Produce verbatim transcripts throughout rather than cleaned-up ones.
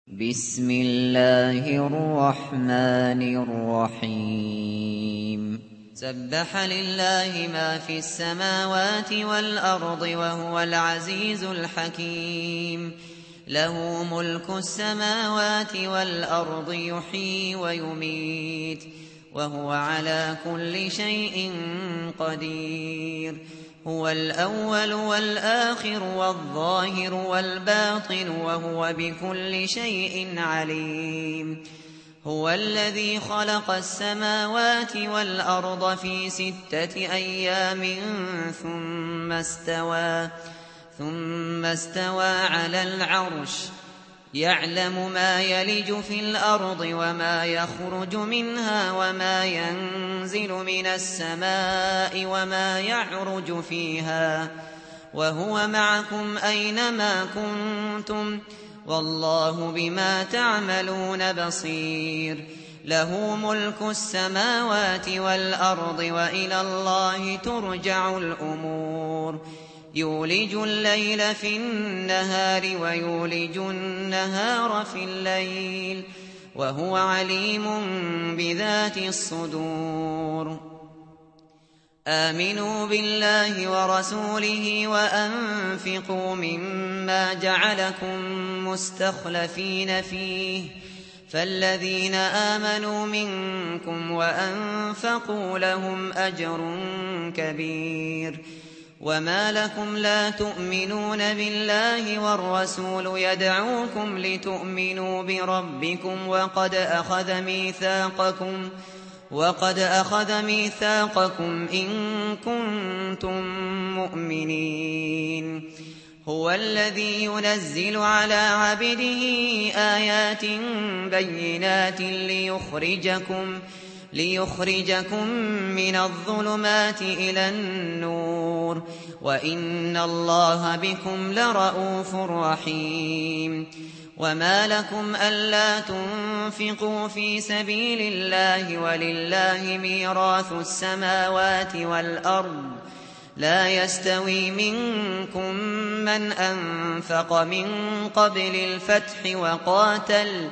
بسم الله الرحمن الرحيم سبح لله ما في السماوات والأرض وهو العزيز الحكيم له ملك السماوات والأرض يحيي ويميت وهو على كل شيء قدير هو الأول والآخر والظاهر والباطن وهو بكل شيء عليم هو الذي خلق السماوات والأرض في ستة أيام ثم استوى ثم استوى على العرش يعلم ما يلج في الأرض وما يخرج منها وما ينزل من السماء وما يعرج فيها وهو معكم أينما كنتم والله بما تعملون بصير له ملك السماوات والأرض وإلى الله ترجع الأمور يولج الليل في النهار ويولج النهار في الليل وهو عليم بذات الصدور آمنوا بالله ورسوله وأنفقوا مما جعلكم مستخلفين فيه فالذين آمنوا منكم وأنفقوا لهم أجر كبير وما لكم لا تؤمنون بالله والرسول يدعوكم لتؤمنوا بربكم وقد أخذ ميثاقكم وقد أخذ ميثاقكم إن كنتم مؤمنين هو الذي ينزل على عبده آيات بينات ليخرجكم ليخرجكم من الظلمات إلى النور وإن الله بكم لرءوف رحيم وما لكم ألا تنفقوا في سبيل الله ولله ميراث السماوات والأرض لا يستوي منكم من أنفق من قبل الفتح وقاتل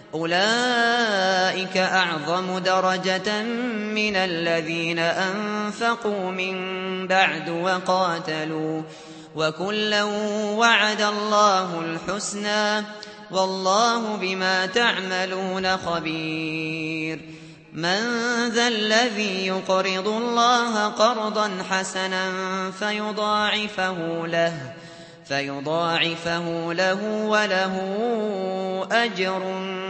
أولئك أعظم درجة من الذين أنفقوا من بعد وقاتلوا وكلا وعد الله الحسنى والله بما تعملون خبير من ذا الذي يقرض الله قرضا حسنا فيضاعفه له فيضاعفه له وله أجر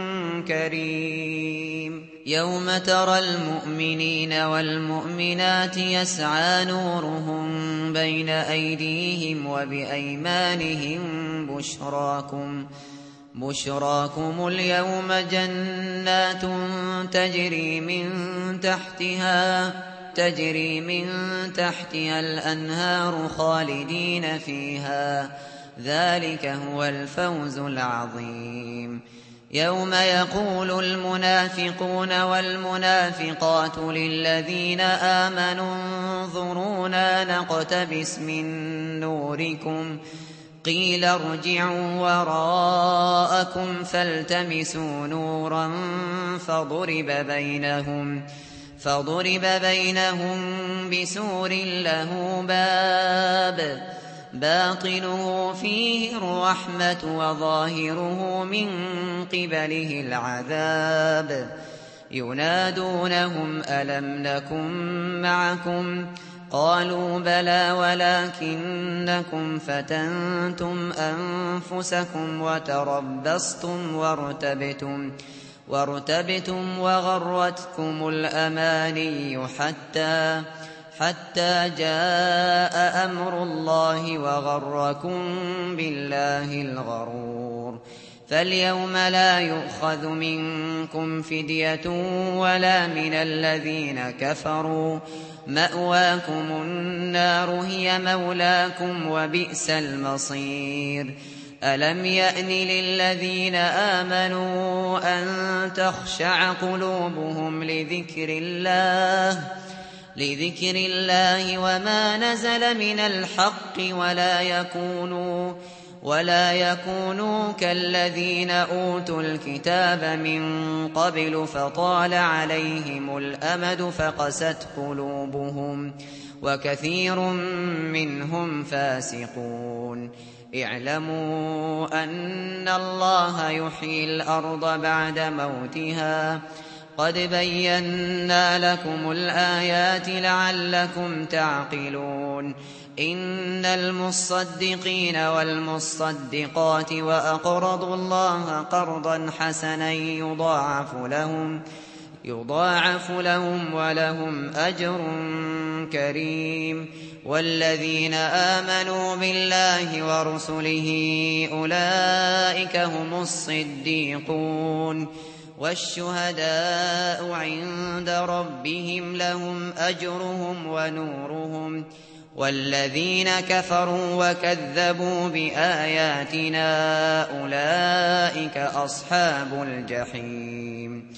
كريم يوم ترى المؤمنين والمؤمنات يسعى نورهم بين أيديهم وبأيمانهم بشراكم بشراكم اليوم جنات تجري من تحتها تجري من تحتها الأنهار خالدين فيها ذلك هو الفوز العظيم يوم يقول المنافقون والمنافقات للذين آمنوا انظرونا نقتبس من نوركم قيل ارجعوا وراءكم فالتمسوا نورا فضرب بينهم فضرب بينهم بسور له باب باطنه فيه الرحمة وظاهره من قبله العذاب ينادونهم ألم نكن معكم قالوا بلى ولكنكم فتنتم أنفسكم وتربصتم وارتبتم وارتبتم وغرتكم الأماني حتى حتى جاء أمر الله وغركم بالله الغرور فاليوم لا يؤخذ منكم فدية ولا من الذين كفروا مأواكم النار هي مولاكم وبئس المصير ألم يأن للذين آمنوا أن تخشع قلوبهم لذكر الله لذكر الله وما نزل من الحق ولا يكونوا ولا يكونوا كالذين أوتوا الكتاب من قبل فطال عليهم الأمد فقست قلوبهم وكثير منهم فاسقون. اعلموا أن الله يحيي الأرض بعد موتها قد بينا لكم الآيات لعلكم تعقلون. إن المصدقين والمصدقات وأقرضوا الله قرضا حسنا يضاعف لهم يضاعف لهم ولهم أجر كريم. والذين آمنوا بالله ورسله أولئك هم الصديقون والشهداء عند ربهم لهم أجرهم ونورهم. والذين كفروا وكذبوا بآياتنا أولئك أصحاب الجحيم.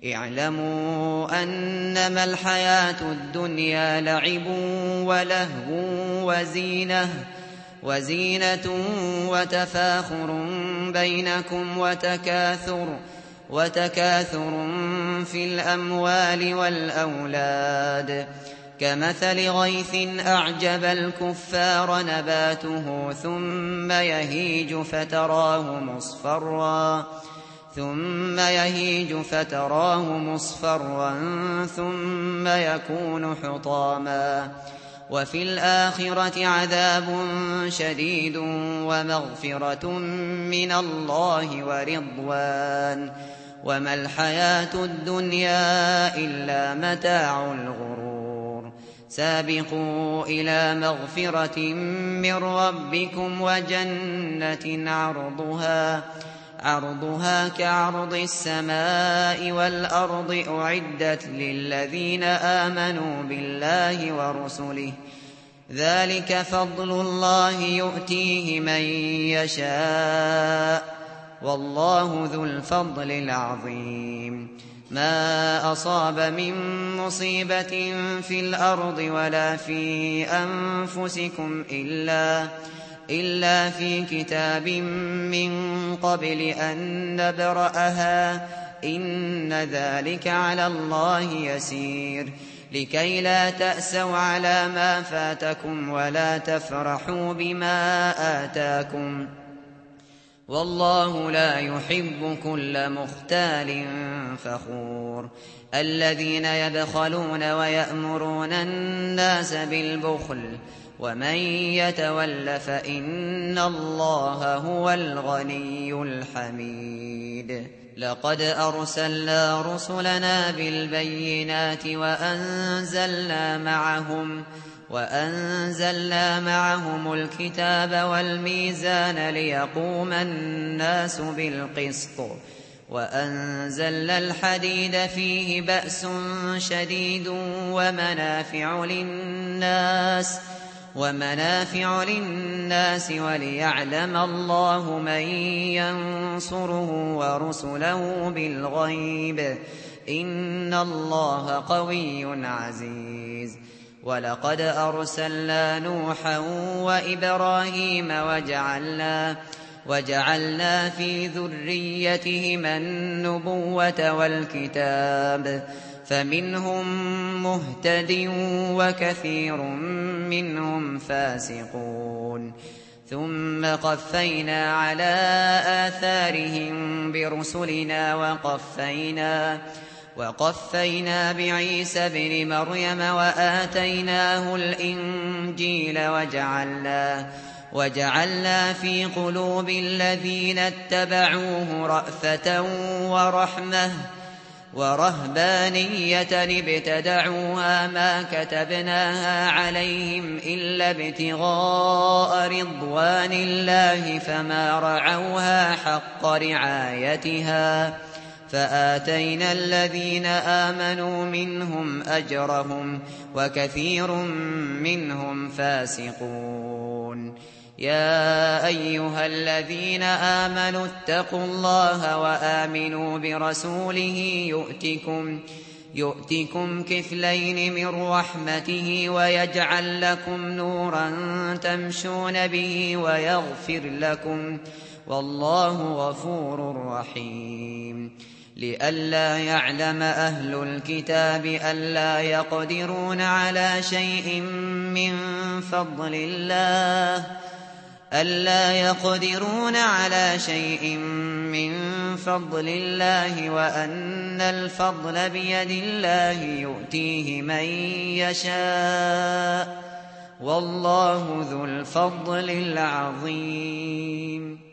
اعلموا أنما الحياة الدنيا لعب ولهو وزينة وزينة وتفاخر بينكم وتكاثر وتكاثر في الأموال والأولاد كمثل غيث أعجب الكفار نباته ثم يهيج فتراه مصفرا ثم يهيج فتراه مصفرا ثم يكون حطاما وفي الآخرة عذاب شديد ومغفرة من الله ورضوان وما الحياة الدنيا إلا متاع الغرور. سابقوا إلى مغفرة من ربكم وجنة عرضها عرضها كعرض السماء والأرض أعدت للذين آمنوا بالله ورسله ذلك فضل الله يؤتيه من يشاء والله ذو الفضل العظيم. ما أصاب من مصيبة في الأرض ولا في أنفسكم إلا إلا في كتاب من قبل أن نبرأها إن ذلك على الله يسير. لكي لا تأسوا على ما فاتكم ولا تفرحوا بما آتاكم والله لا يحب كل مختال فخور. الذين يبخلون ويأمرون الناس بالبخل ومن يتول فإن الله هو الغني الحميد. لقد أرسلنا رسلنا بالبينات وأنزلنا معهم وأنزلنا معهم الكتاب والميزان ليقوم الناس بالقسط وأنزلنا الحديد فيه بأس شديد ومنافع للناس ومنافع للناس وليعلم الله من ينصره ورسله بالغيب إن الله قوي عزيز. ولقد أرسلنا نوحا وإبراهيم وجعلنا وجعلنا في ذريتهما النبوة والكتاب فمنهم مهتد وكثير منهم فاسقون. ثم قفينا على آثارهم برسلنا وقفينا وقفينا بعيسى ابن مريم وآتيناه الإنجيل وجعلنا وجعلنا في قلوب الذين اتبعوه رأفة ورحمة ورهبانية ابتدعوها ما كتبناها عليهم إلا ابتغاء رضوان الله فما رعوها حق رعايتها فآتينا الذين آمنوا منهم أجرهم وكثير منهم فاسقون. يا أيها الذين آمنوا اتقوا الله وآمنوا برسوله يؤتكم يؤتكم كفلين من رحمته ويجعل لكم نورا تمشون به ويغفر لكم والله غفور رحيم لئلا يعلم أهل الكتاب ألا يقدرون على شيء من فضل الله ألا يقدرون على شيء من فضل الله وأن الفضل بيد الله يؤتيه من يشاء والله ذو الفضل العظيم.